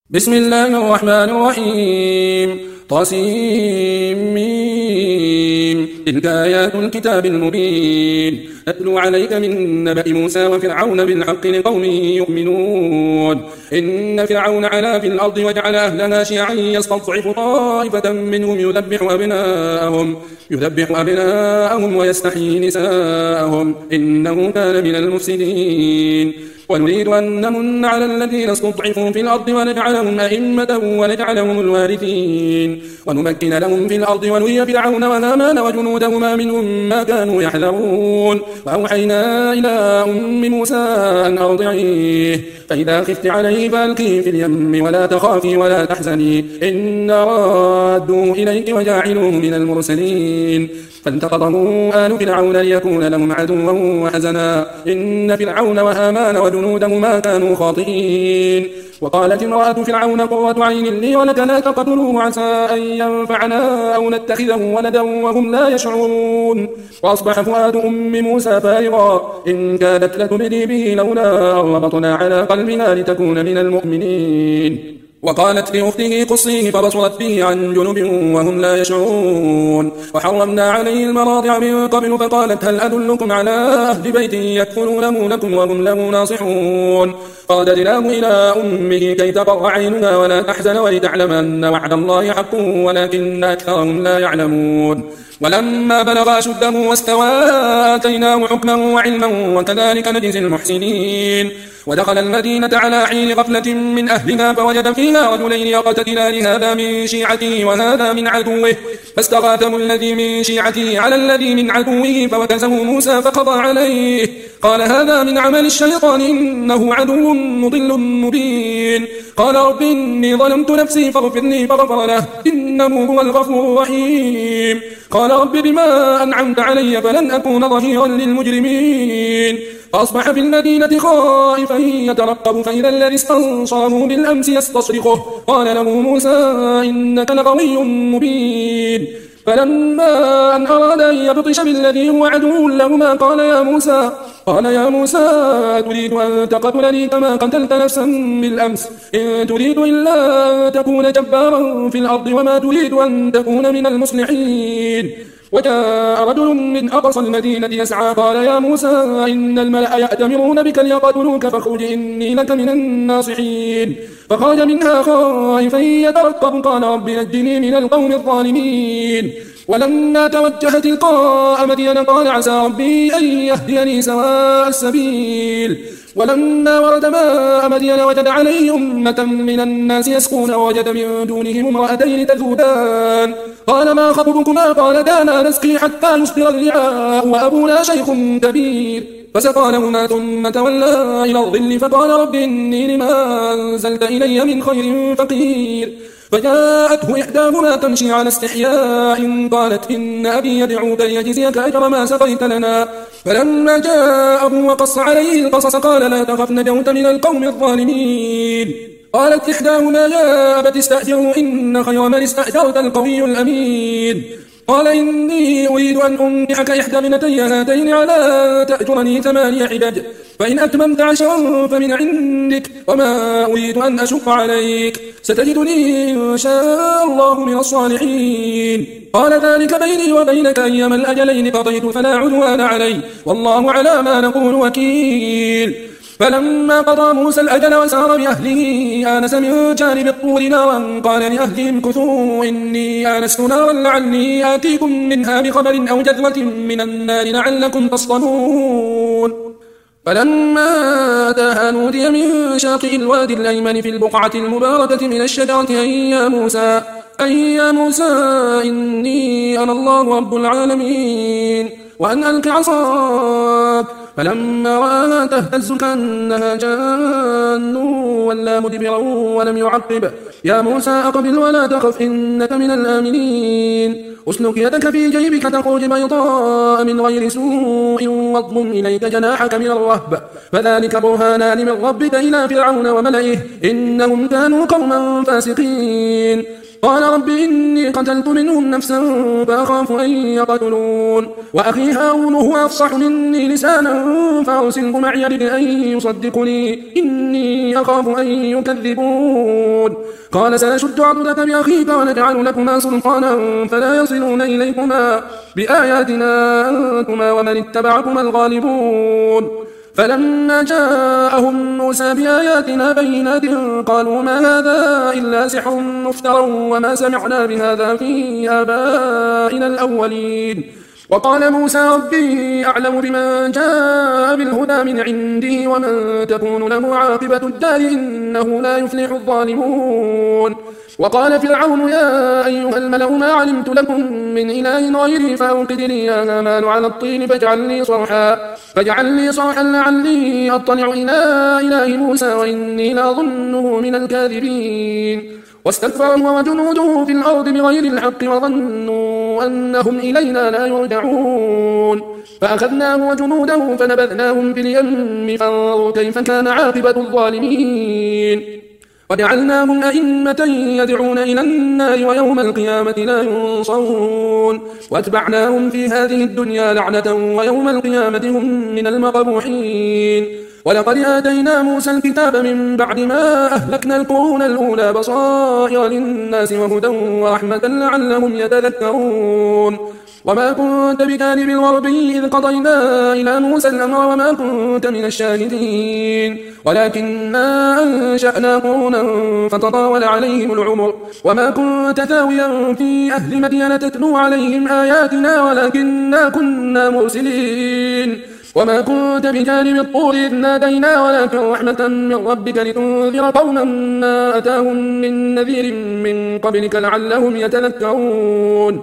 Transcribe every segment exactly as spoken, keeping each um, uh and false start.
بسم الله الرحمن الرحيم طاسيم تلك آيات الكتاب المبين أتلو عليك من نبأ موسى وفرعون بالحق لقوم يؤمنون إن فرعون علا في الأرض وجعل أهلها شيعا يستضعف طائفة منهم يذبح أبناءهم يذبح أبناءهم ويستحيي نساءهم إنه كان من المفسدين ونريد أن نمن على الذين استضعفوا في الأرض ونجعلهم أئمة ونجعلهم الوارثين ونمكن لهم في الأرض ونري فرعون وهامان وجنودهما منهم ما كانوا يحذرون وأوحينا إلى أم موسى أن أرضعيه فإذا خفت عليه فألقيه في اليم ولا تخافي ولا تحزني إنا رادوه إليك وجاعلوه من المرسلين فالتقطه آل فرعون ليكون لهم عدوا وحزنا إن فرعون وهامان وجنودهما كانوا خاطئين وقالت امرأة فرعون قرة عين لي ولك لا تقتلوه عسى أن ينفعنا أو نتخذه ولدا وهم لا يشعرون وأصبح فؤاد أم موسى فارغا إن كادت لتبدي به لولا ربطنا على قلبها لتكون من المؤمنين وقالت لأخته قصيه فبصرت به عن جنب وهم لا يشعرون وحرمنا عليه المراضع من قبل فقالت هل أدلكم على أهل بيت يكفلونه لكم وهم له ناصحون فرددناه إلى أمه كي تقر عينها ولا تحزن ولتعلم أن وعد الله حق ولكن أكثرهم لا يعلمون ولما بلغ أشده واستوى آتيناه حكما وعلما وكذلك نجزي المحسنين ودخل المدينة على حين غفلة من أهلها فوجد فيها رجلين يقتتلان هذا من شيعته وهذا من عدوه فاستغاثه الذي من شيعته على الذي من عدوه فوكزه موسى فقضى عليه قال هذا من عمل الشيطان إنه عدو مضل مبين قال رب إني ظلمت نفسي فاغفر لي فغفر له إنه هو الغفور الرحيم قال رب بما أنعمت علي فلن أكون ظهيرا للمجرمين فأصبح في المدينة خائفا يترقب فإذا الذي استنصره بالأمس يستصرخه قال له موسى إنك لقوي مبين فلما أن أراد أن يبطش بالذي هو عدو لهما قال يا موسى قال يا موسى تريد أن تقتلني كما قتلت نفسا بالأمس إن تريد إلا أن تكون جبارا في الأرض وما تريد أن تكون من المصلحين وجاء رجل من أقصى المدينة يسعى قال يا موسى إن الملأ يأتمرون بك ليقتلوك فاخرج إني لك من الناصحين فخرج منها خائفا يترقب قال رب نجني من القوم الظالمين ولما توجه تلقاء مدين قال عسى ربي أن يهديني سواء السبيل ولما ورد ماء مدين وجد عليه أمة من الناس يسقون ووجد من دونهم امرأتين تذودان قال ما خطبكما قال دانا نسقي حتى يصدر الرعاء وأبونا شيخ كبير فسقى لهما ثم تولى إلى الظل فقال رب إني لما أنزلت إلي من خير فقير فجاءته إحداهما تمشي على استحياء قالت إن أبي يدعوك ليجزيك أجر ما سقيت لنا فلما جاءه وقص عليه القصص قال لا تخف نجوت من القوم الظالمين قالت إحداهما يا أبت استأجره إن خير من استأجرت القوي الأمين قال إني أريد أن أنكحك إحدى ابنتي هاتين على تأجرني ثماني حجج فإن أتممت عشرا فمن عندك وما أريد أن أشق عليك ستجدني إن شاء الله من الصالحين قال ذلك بيني وبينك أيما الأجلين قضيت فلا عدوان علي والله على ما نقول وكيل فلما قضى موسى الأجل وسار بأهله آنس من جانب الطور نارا قال لأهلهم كثوا إني آنست نارا لعلي آتيكم منها بخبر أو جذوة من النار لعلكم تصطلون فلما أتاها نودي من شاطئ الوادي الأيمن في البقعة المباركة من الشجرة أن يا موسى أن يا موسى إني أنا الله رب العالمين وأن ألق عصاك فلما رآها تهتز كأنها جان ولا مدبرا ولم يعقب يا موسى أقبل ولا تخف إنك من الآمنين أسلك يدك في جيبك تخرج بيضاء من غير سوء واضم إليك جناحك من الرهب فذلك برهانان من ربك إلى فرعون وملئه إنهم كانوا قوما فاسقين قال رب إني قتلت منهم نفسا فأخاف أن يقتلون وأخي هارون هو أفصح مني لسانا فأرسله معي رد أن يصدقني إني أخاف أن يكذبون قال سنشد عضدك بأخيك ونجعل لكما سلطانا فلا يصلون إليكما بآياتنا أنتما ومن اتبعكما الغالبون فلما جاءهم موسى بآياتنا بينات قالوا ما هذا إلا سحر مفترى وما سمعنا بهذا في آبائنا الأولين وقال موسى ربي أعلم بمن جاء بالهدى من عنده ومن تكون له عاقبة الدار إنه لا يفلح الظالمون وقال فرعون يا أيها الملأ ما علمت لكم من إله غيري فأوقد لي يا هامان على الطين فاجعل لي صرحا فاجعل لي صرحا لعلي أطلع إلى إله موسى وإني لأظنه من الكاذبين واستكبر هو وجنوده في الأرض بغير الحق وظنوا أنهم إلينا لا يرجعون فأخذناه وجنوده فنبذناهم في اليم فانظر كيف كان عاقبة الظالمين وجعلناهم أئمة يدعون إلى النار ويوم القيامة لا ينصرون واتبعناهم في هذه الدنيا لعنة ويوم القيامة هم من المقبوحين ولقد آتينا موسى الكتاب من بعد ما أهلكنا القرون الأولى بصائر للناس وهدى ورحمة لعلهم يتذكرون وما كنت بجانب الغربي إذ قضينا إلى موسى الأمر وما كنت من الشاهدين ولكننا أنشأنا قرونا فتطاول عليهم العمر وما كنت ثاويا في أهل مدين تتلو عليهم آياتنا ولكننا كنا مرسلين وما كنت بجانب الطور إذ نادينا ولكن رحمة من ربك لتنذر قوما ما أتاهم من نذير من قبلك لعلهم يتذكرون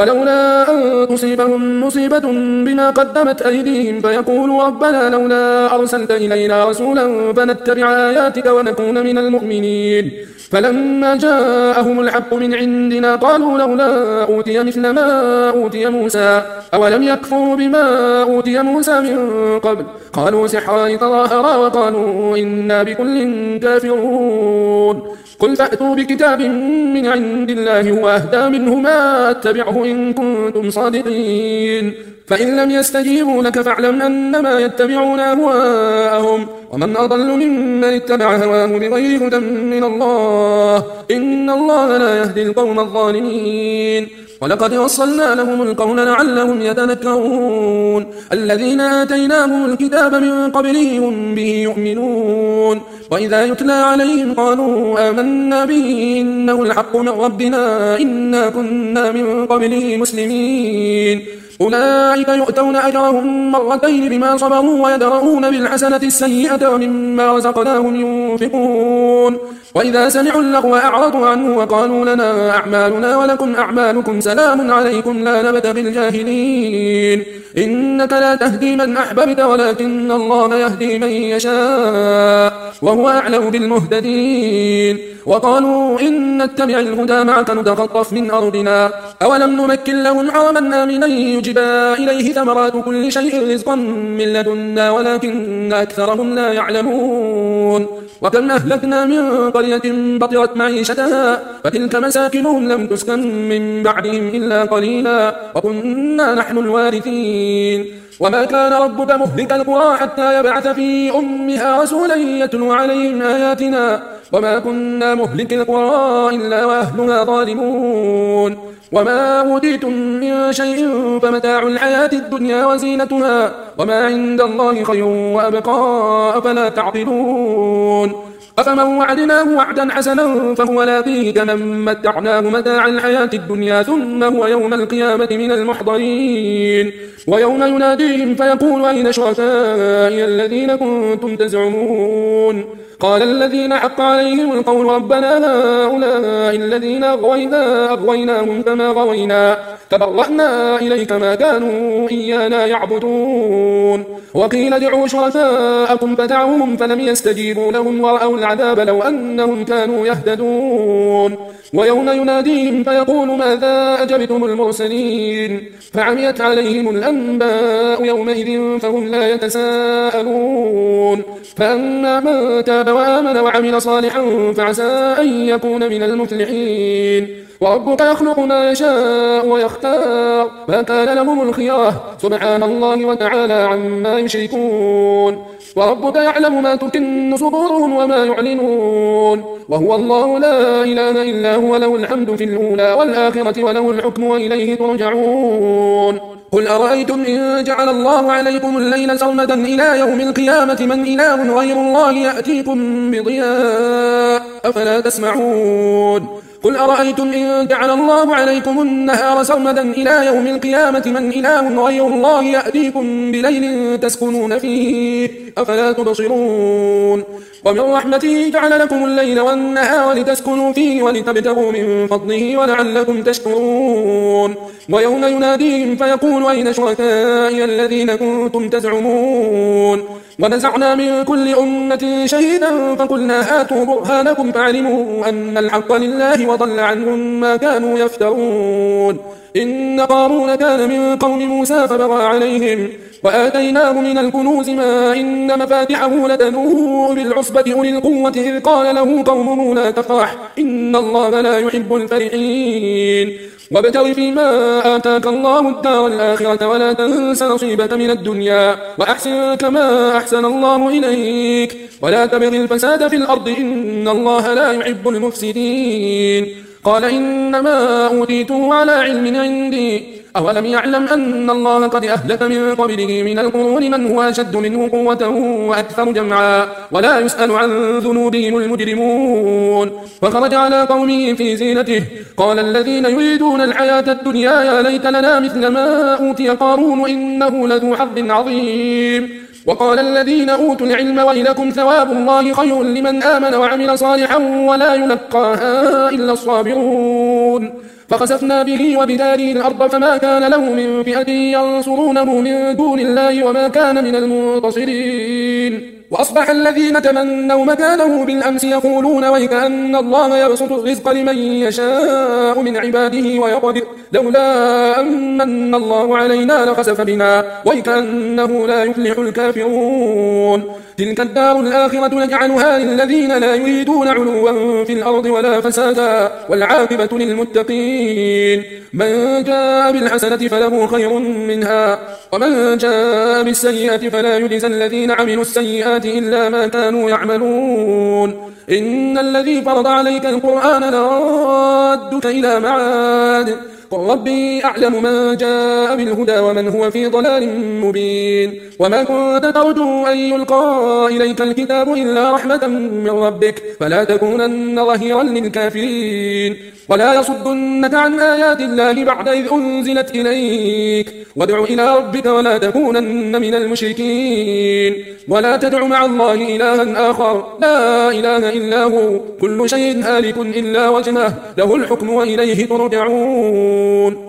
ولولا أن تصيبهم مصيبة بما قدمت أيديهم فيقولوا ربنا لولا أرسلت إلينا رسولا فنتبع آياتك ونكون من المؤمنين فلما جاءهم الحق من عندنا قالوا لولا أوتي مثل ما أوتي موسى أولم يكفروا بما أوتي موسى من قبل قالوا سحران تظاهرا وقالوا إنا بكل كافرون قل فأتوا بكتاب من عند الله هو أهدى منهما أتبعه إن كنتم صادقين فإن لم يستجيبوا لك فاعلم أنما يتبعون أهواءهم ومن أضل ممن اتبع هواه بغير هدى من الله إن الله لا يهدي القوم الظالمين ولقد وصلنا لهم القول لعلهم يتذكرون الذين آتيناهم الكتاب من قبله هم به يؤمنون وإذا يتلى عليهم قالوا آمنا به إنه الحق من ربنا إنا كنا من قبله مسلمين أولئك يؤتون أجرهم مرتين بما صبروا ويدرؤون بالحسنة السيئة ومما رزقناهم ينفقون وإذا سمعوا اللغو أعرضوا عنه وقالوا لنا أعمالنا ولكم أعمالكم سلام عليكم لا نبتغي الجاهلين إنك لا تهدي من أحببت ولكن الله يهدي من يشاء وهو أعلم بالمهتدين وقالوا إن نتبع الهدى معك نتخطف من أرضنا أولم نمكن لهم حرما آمنا يجبى إليه ثمرات كل شيء رزقا من لدنا ولكن أكثرهم لا يعلمون وكم أهلكنا من قرية بطرت معيشتها فتلك مساكنهم لم تسكن من بعدهم إلا قليلا وكنا نحن الوارثين وما كان ربك مهلك القرى حتى يبعث في أمها رسولا يتلو عليهم آياتنا وما كنا مهلك القرى إلا وأهلها ظالمون وما أوتيتم من شيء فمتاع الحياة الدنيا وزينتها وما عند الله خير وأبقى أفلا تعقلون أفمن وعدناه وعدا حسنا فهو لاقيه كمن متعناه متاع الحياة الدنيا ثم هو يوم القيامة من المحضرين ويوم يناديهم فيقول أين شركائي الذين كنتم تزعمون قال الذين حق عليهم القول ربنا هؤلاء الذين أغوينا أغويناهم كما غوينا تبرأنا إليك ما كانوا إيانا يعبدون وقيل ادعوا شركاءكم فدعوهم فلم يستجيبوا لهم ورأوا العذاب لو أنهم كانوا يهتدون ويوم يناديهم فيقول ماذا أجبتم المرسلين فعميت عليهم الأنباء يومئذ فهم لا يتساءلون فأما من تاب وآمن وعمل صالحا فعسى أن يكون من المفلحين وربك يخلق ما يشاء ويختار ما كان لهم الخيرة سبحان الله وتعالى عما يشركون وربك يعلم ما تكن صدورهم وما يعلنون وهو الله لا إله إلا هو له الحمد في الأولى والآخرة وله الحكم وإليه ترجعون قل أرأيتم إن جعل الله عليكم الليل سرمدا إلى يوم القيامة من إله غير الله يأتيكم بضياء أفلا تسمعون قل أرأيتم إن جعل الله عليكم النهار سرمدا إلى يوم القيامة من إله غير الله يأتيكم بليل تسكنون فيه أفلا تبصرون ومن رحمته جعل لكم الليل والنهار لتسكنوا فيه ولتبتغوا من فضله ولعلكم تشكرون ويوم يناديهم فيقول أين شركائي الذين كنتم تزعمون ونزعنا من كل أمة شهيدا فقلنا هاتوا برهانكم فعلموا أن الحق لله وضل عنهم ما كانوا يفترون إن قارون كان من قوم موسى فبغى عليهم وآتيناه من الكنوز ما إن مفاتحه لتنوء بالعصبة أولي القوة إذ قال له قومه لا تفرح إن الله لا يحب الفرحين وابتغ فيما آتاك الله الدار الآخرة ولا تنس نصيبك من الدنيا وأحسن كما أحسن الله إليك ولا تبغ الفساد في الأرض إن الله لا يحب المفسدين قال إنما أوتيته على علم عندي أولم يعلم أن الله قد أهلك من قبله من القرون من هو أشد منه قوة وأكثر جمعا ولا يسأل عن ذنوبهم المجرمون فخرج على قومه في زينته قال الذين يريدون الحياة الدنيا يا ليت لنا مثل ما أوتي قارون إنه لذو حظ عظيم وقال الذين أوتوا العلم ويلكم ثواب الله خير لمن آمن وعمل صالحا ولا يلقاها إلا الصابرون فخسفنا به وبداره الأرض فما كان له من فئة ينصرونه من دون الله وما كان من المنتصرين وأصبح الذين تمنوا مكانه بالأمس يقولون ويكأن الله يبسط الرزق لمن يشاء من عباده ويقدر لولا أمن الله علينا لخسف بنا ويكأنه لا يفلح الكافرون تلك الدار الآخرة نجعلها للذين لا يريدون علوا في الأرض ولا فسادا والعاقبة للمتقين من جاء بالحسنة فله خير منها ومن جاء بالسيئة فلا يجزى الذين عملوا السيئات إلا ما كانوا يعملون إن الذي فرض عليك القرآن لرادك إلى معاد قل ربي أعلم من جاء بالهدى ومن هو في ضلال مبين وما كنت ترجو أن يلقى إليك الكتاب إلا رحمة من ربك فلا تكونن ظهيرا للكافرين ولا يصدنك عن آيات الله بعد إذ أنزلت إليك وادع إلى ربك ولا تكونن من المشركين ولا تدع مع الله إلها آخر لا إله إلا هو كل شيء هالك إلا وجهه له الحكم وإليه ترجعون